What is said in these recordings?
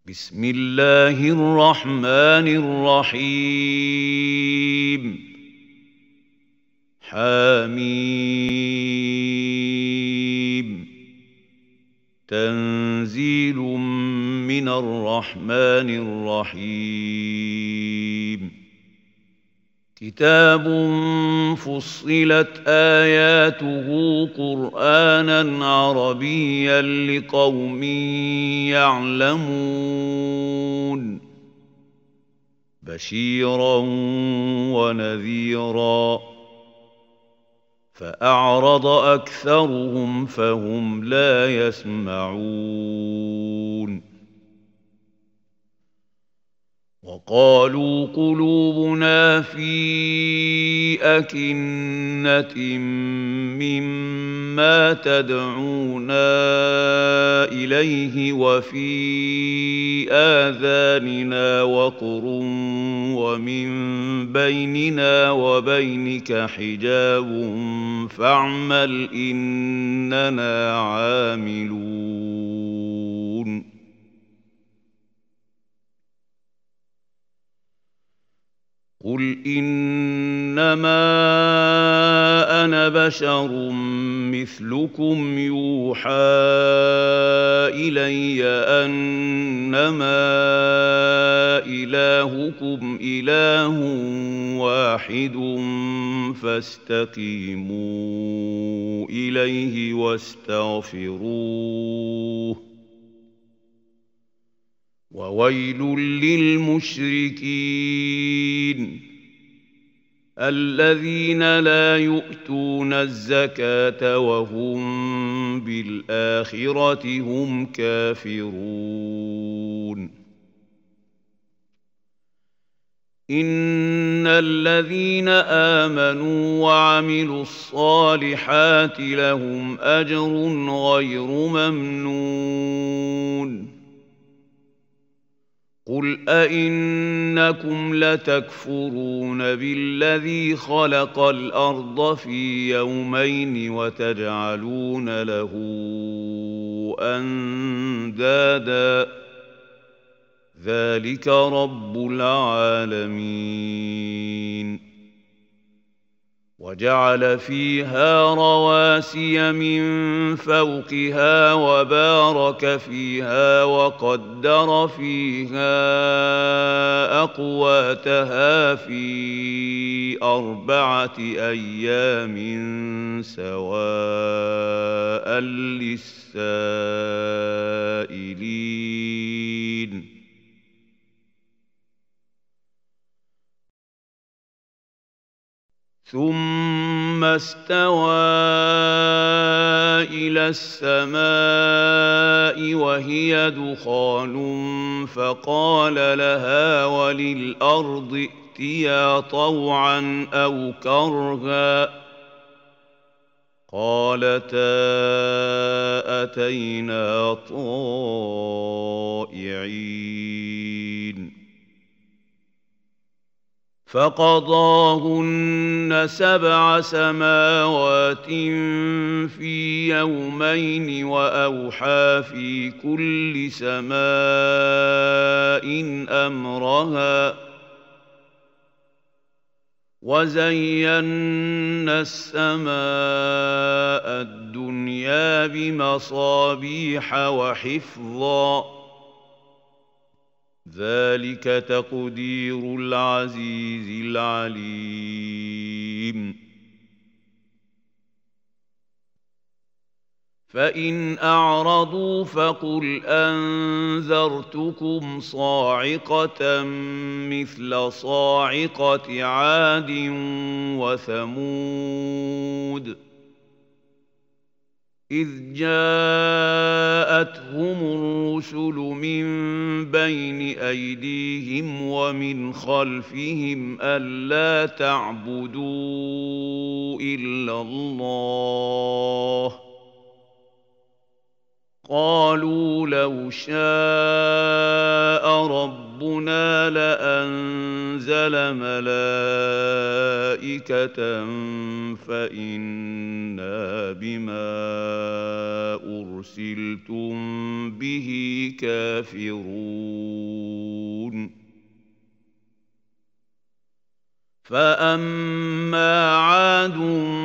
بسم الله الرحمن الرحيم حميم تنزيل من الرحمن الرحيم كتاب فصلت آياته قرآنا عربيا لقوم يعلمون بشيرا ونذيرا فأعرض أكثرهم فهم لا يسمعون وقالوا قلوبنا في أكنة مما تدعونا إليه وفي آذاننا وقر ومن بيننا وبينك حجاب فاعمل إننا عاملون قل إنما أنا بشر مثلكم يوحى إلي أنما إلهكم إله واحد فاستقيموا إليه واستغفروه وويل للمشركين الذين لا يؤتون الزكاة وهم بالآخرة هم كافرون إن الذين آمنوا وعملوا الصالحات لهم أجر غير ممنون قل أئنكم لتكفرون بالذي خلق الأرض في يومين وتجعلون له أندادا ذلك رب العالمين وجعل فيها رواسي من فوقها وبارك فيها وقدر فيها أقواتها في 4 أيام سواء للسائلين ثم استوى إلى السماء وهي دخان فقال لها وللأرض ائتيا طوعا أو كرها قالتا أتينا طائعين فقضاهن 7 سماوات في يومين وأوحى في كل سماء أمرها وزينا السماء الدنيا بمصابيح وحفظا ذلك تقدير العزيز العليم فإن أعرضوا فقل أنذرتكم صاعقة مثل صاعقة عاد وثمود إذ جاءتهم الرسل من بين أيديهم ومن خلفهم ألا تعبدوا إلا الله قالوا لو شاء ربنا لأنزل ملائكة فإنا بما أرسلتم به كافرون ينتفرون فأما عاد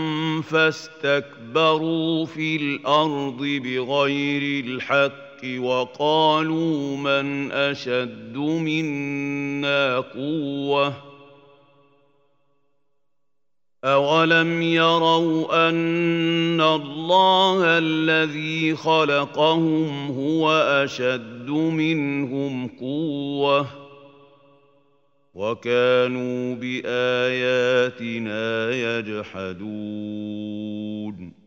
فاستكبروا في الأرض بغير الحق وقالوا من أشد منا قوة أولم يروا أن الله الذي خلقهم هو أشد منهم قوة وكانوا بآياتنا يجحدون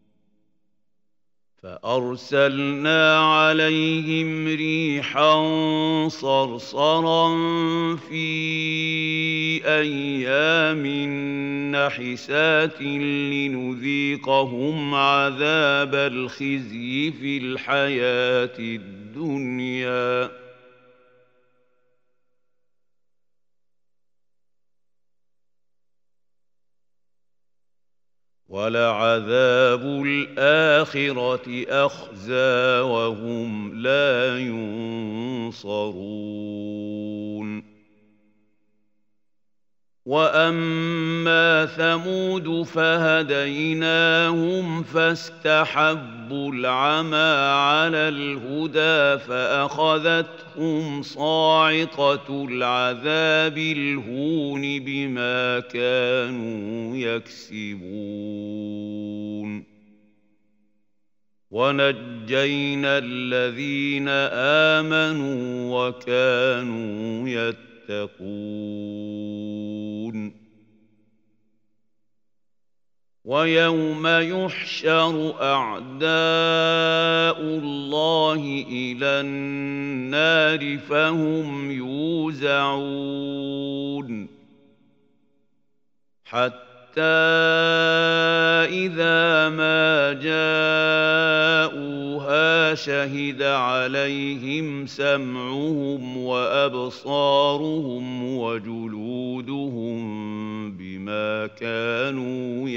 فأرسلنا عليهم ريحا صرصرا في أيام نحسات لنذيقهم عذاب الخزي في الحياة الدنيا ولعذاب الآخرة أخزى وهم لا ينصرون وأما ثمود فهديناهم فاستحبوا العمى على الهدى فأخذتهم صاعقة العذاب الهون بما كانوا يكسبون ونجينا الذين آمنوا وكانوا يتقون ويوم يحشر أعداء الله إلى النار فهم يوزعون حتى إذا ما جاءوها شهد عليهم سمعهم وأبصارهم وجلودهم بما كانوا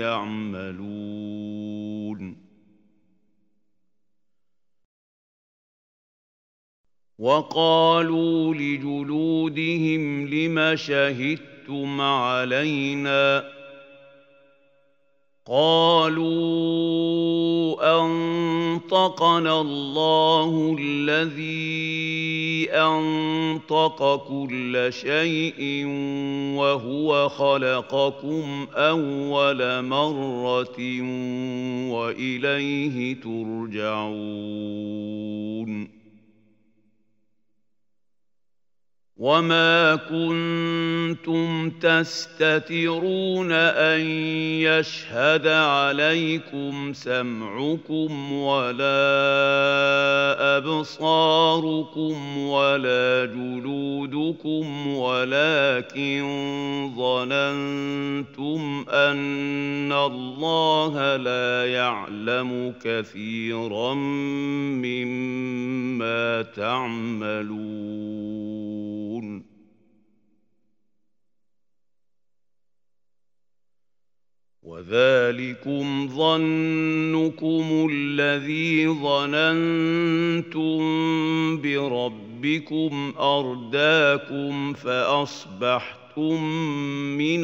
يعملون وقالوا لجلودهم لم شهدتم علينا قالوا أنطقنا الله الذي أنطق كل شيء وهو خلقكم أول مرة وإليه ترجعون وما كنتم تستترون أن يشهد عليكم سمعكم ولا أبصاركم ولا جلودكم ولكن ظننتم أن الله لا يعلم كثيرا مما تعملون وذلكم ظنكم الذي ظننتم بربكم أرداكم فأصبحتم من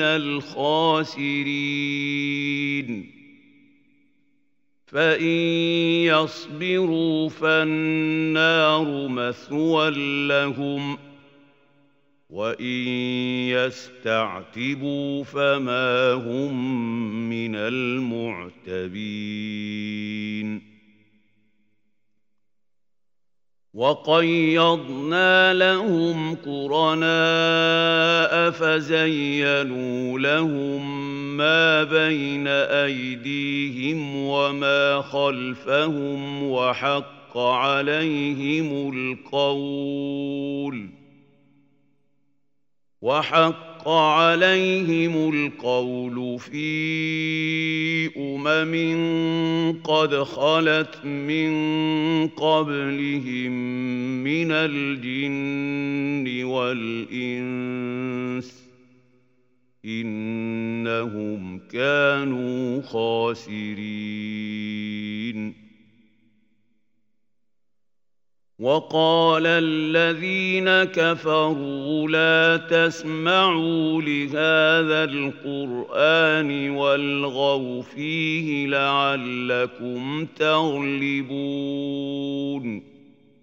الخاسرين فإن يصبروا فالنار مثوى لهم وإن يستعتبوا فما هم من المعتبين وقيضنا لهم قرناء فزينوا لهم ما بين أيديهم وما خلفهم وحق عليهم القول في قد خلت من قبلهم من الجن والإنس إنهم كانوا خاسرين وقال الذين كفروا لا تسمعوا لهذا القرآن والغوا فيه لعلكم تغلبون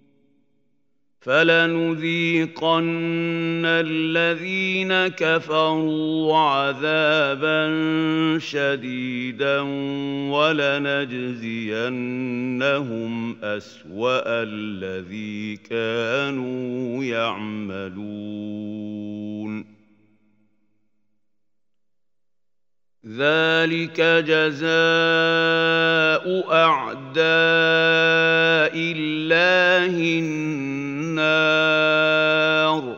فلنذيقن الذين كفروا عذابا شديدا ولنجزينهم أسوأ الذي كانوا يعملون ذلك جزاء أعداء الله النار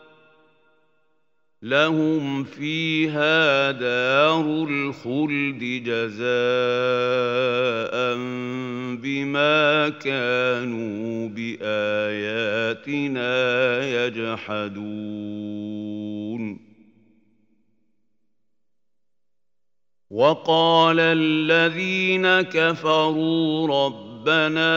لهم فيها دار الخلد جزاء بما كانوا بآياتنا يجحدون وقال الذين كفروا ربنا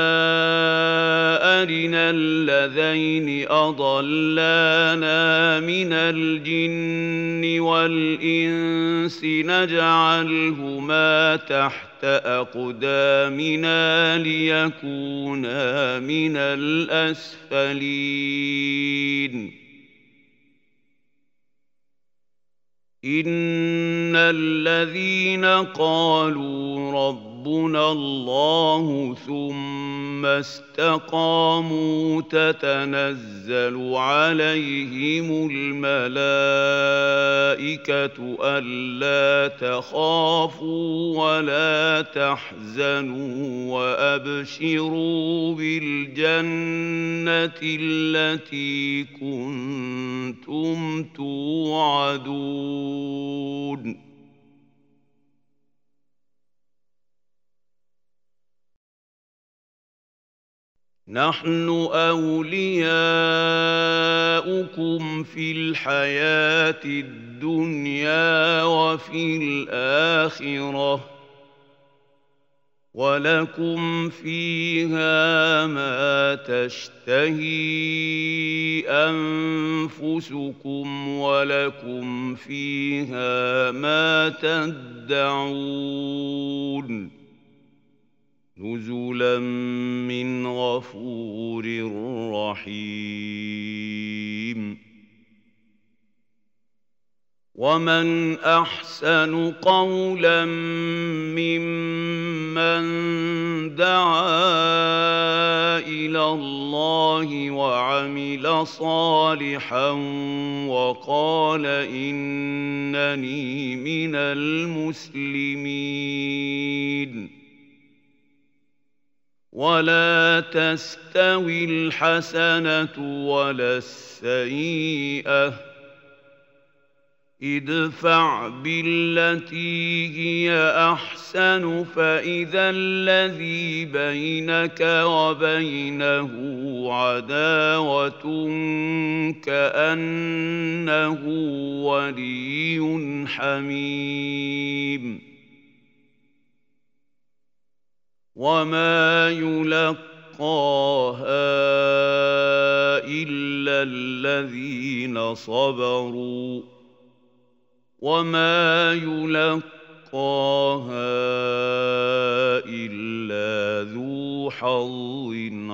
أرنا الذين أضلانا من الجن والإنس نجعلهما تحت أقدامنا ليكونا من الأسفلين إن الذين قالوا ربنا الله ثم استقاموا تتنزل عليهم الملائكة ألا تخافوا ولا تحزنوا وأبشروا بالجنة التي كنتم توعدون نحن أولياؤكم في الحياة الدنيا وفي الآخرة ولكم فيها ما تشتهي أنفسكم ولكم فيها ما تدعون نزلا من غفور رحيم ومن أحسن قولا ممن دعا إلى الله وعمل صالحا وقال إنني من المسلمين ولا تستوي الحسنة ولا السيئة ادفع بالتي هي أحسن فإذا الذي بينك وبينه عداوة كأنه ولي حميم وما يلقاها إلا الذين صبروا وما يلقاها إلا ذو حظ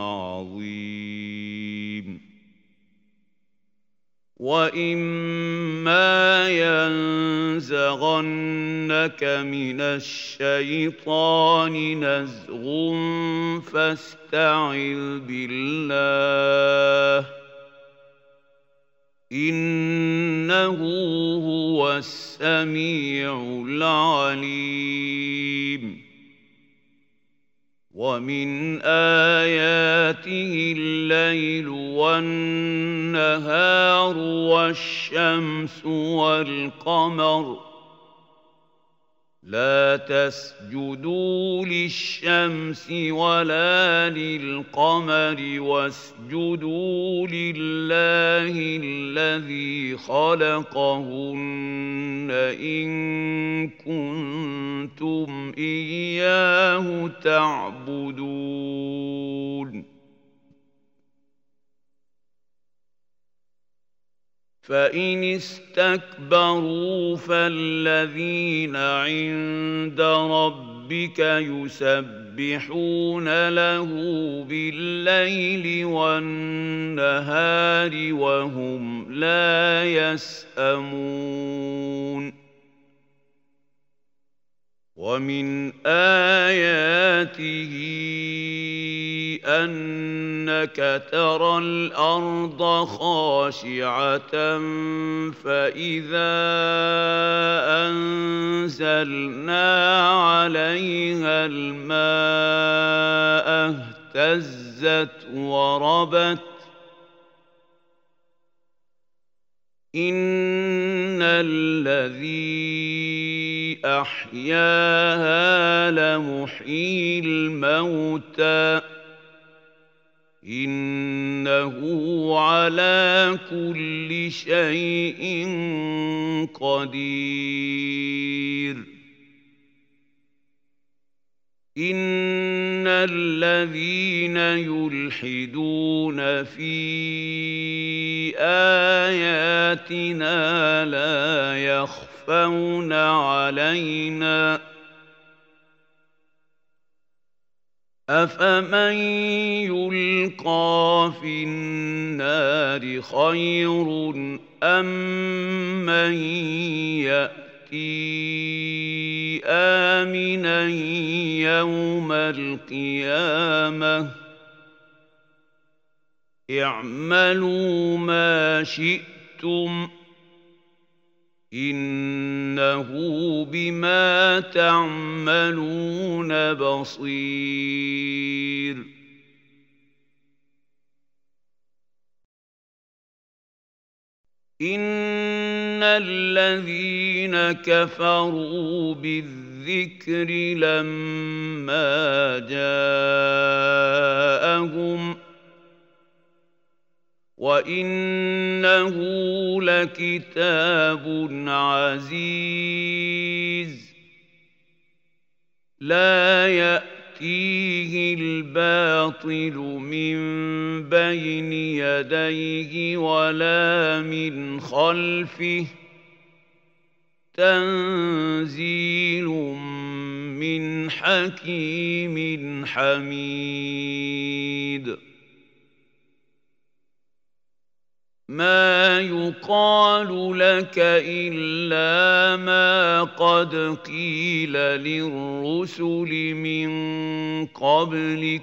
عظيم وإما ينزغنك من الشيطان نزغ فاستعذ بالله إنه هو السميع العليم ومن آياته الليل والنهار والشمس والقمر لا تسجدوا للشمس ولا للقمر واسجدوا لله الذي خلقهن إن كنتم إياه تعبدون فإن استكبروا فالذين عند ربك يسبحون له بالليل والنهار وهم لا يسأمون ومن آياته أنك ترى الأرض خاشعة فإذا أنزلنا عليها الماء اهتزت وربت إن الذي أحياها لمحيي الموتى إنه على كل شيء قدير إن الذين يلحدون في آياتنا لا يخفون علينا أفمن يلقى في النار خير أم من يأتي آمنا يوم القيامة اعملوا ما شئتم إنه بما تعملون بصير إن الذين كفروا بالذكر لما جاءهم وإنه لكتاب عزيز لا يأتيه الباطل من بين يديه ولا من خلفه تنزيل من حكيم حميد ما يقال لك إلا ما قد قيل للرسل من قبلك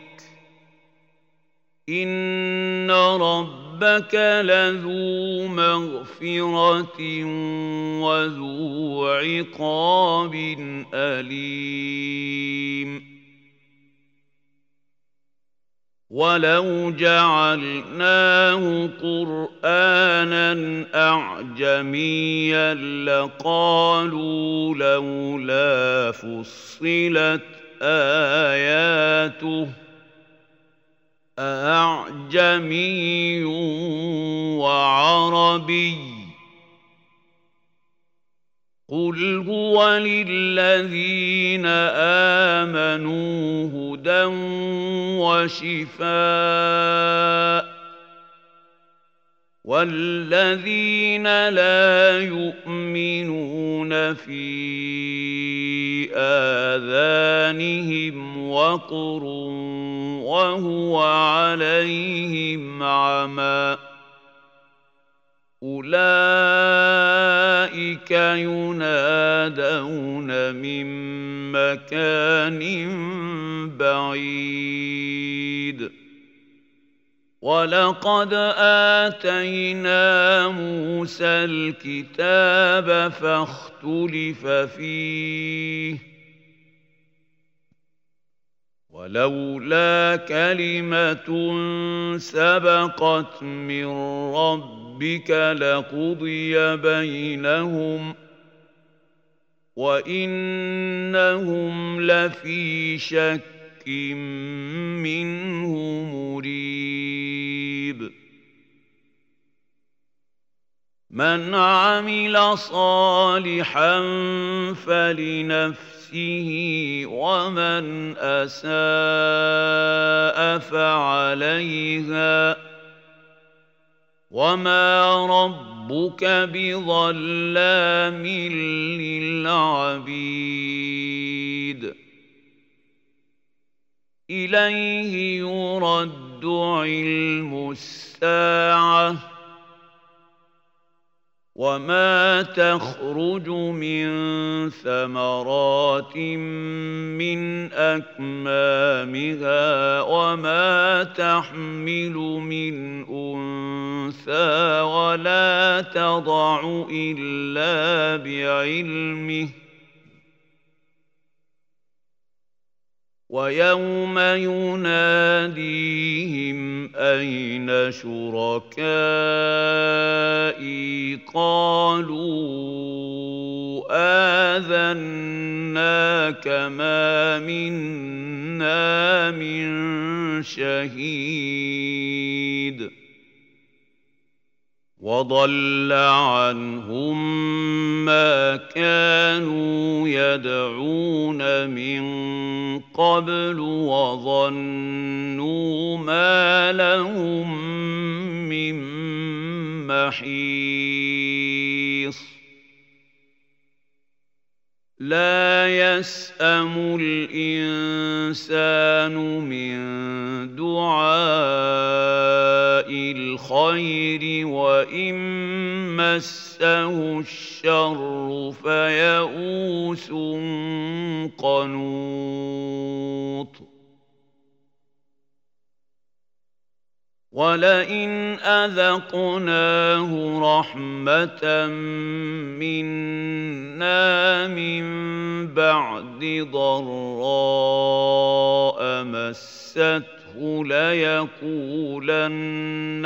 إن ربك لذو مغفرة وذو عقاب أليم ولو جعلناه قرآنا أعجميا لقالوا لولا فصلت آياته أعجمي وعربي قل هو للذين آمنوا هدى وشفاء والذين لا يؤمنون في آذانهم وقر وهو عليهم عمى أولئك ينادون من مكان بعيد ولقد آتينا موسى الكتاب فاختلف فيه ولولا كلمة سبقت من ربك لقضي بينهم وإنهم لفي شك منه مريب من عمل صالحا فلنفسه ومن أساء فعليها وما ربك بظلام للعبيد إليه يرد علم الساعة وما تخرج من ثمرات من أكمامها وما تحمل من أنثى ولا تضع إلا بعلمه ويوم يناديهم أين شركائي قالوا آذناك ما منا من شهيد وضل عنهم ما كانوا يدعون من قبل وظنوا ما لهم من محيص لا يسأم الإنسان من دعاء الخير وإن مسه الشر فيئوس قنوط ولئن أذقناه رحمة منا من بعد ضراء مسته ليقولن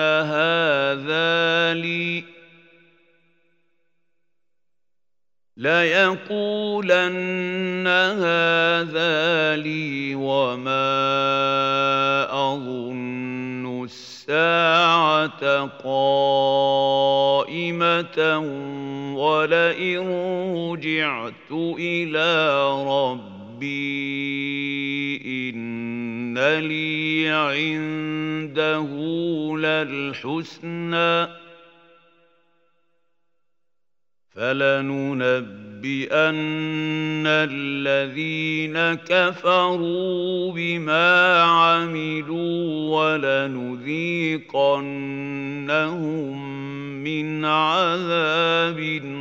هذا لي وما أظن الساعة قائمة ولئن رجعت إلى ربي إن لي عنده للحسنى فلننبئن الذين كفروا بما عملوا ولنذيقنهم من عذاب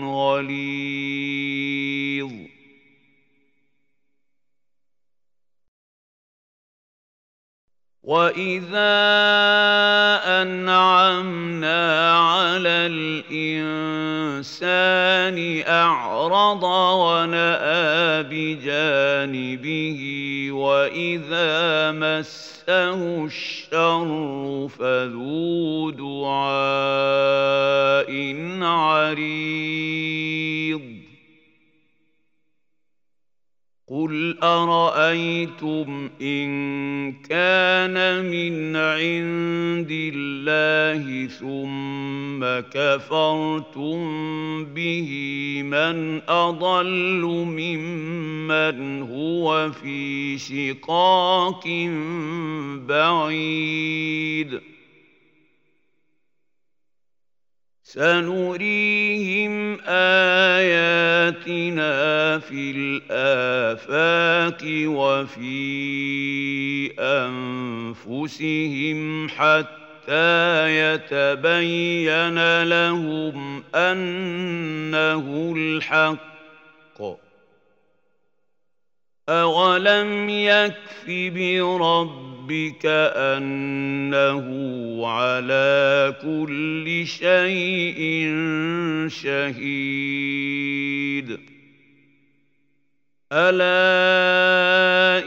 غليظ وَإِذَا أَنْعَمْنَا عَلَى الْإِنسَانِ أَعْرَضَ وَنَأَىٰ بِجَانِبِهِ وَإِذَا مَسَّهُ الشَّرُّ فَذُو دُعَاءٍ عَرِيضٍ قُلْ أَرَأَيْتُمْ إِن كَانَ مِنْ عِندِ اللَّهِ ثُمَّ كَفَرْتُم بِهِ مَنْ أَضَلُّ مِمَّنْ هُوَ فِي شِقَاقٍ بَعِيدٍ سنريهم آياتنا في الآفاق وفي أنفسهم حتى يتبين لهم أنه الحق أولم يكف بربك أنه على كل شيء شهيد ألا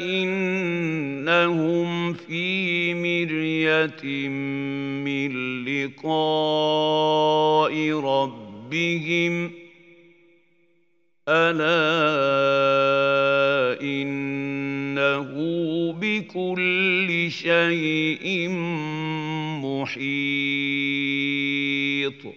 إنهم في مرية من لقاء ربهم ألا إنه بكل شيء محيط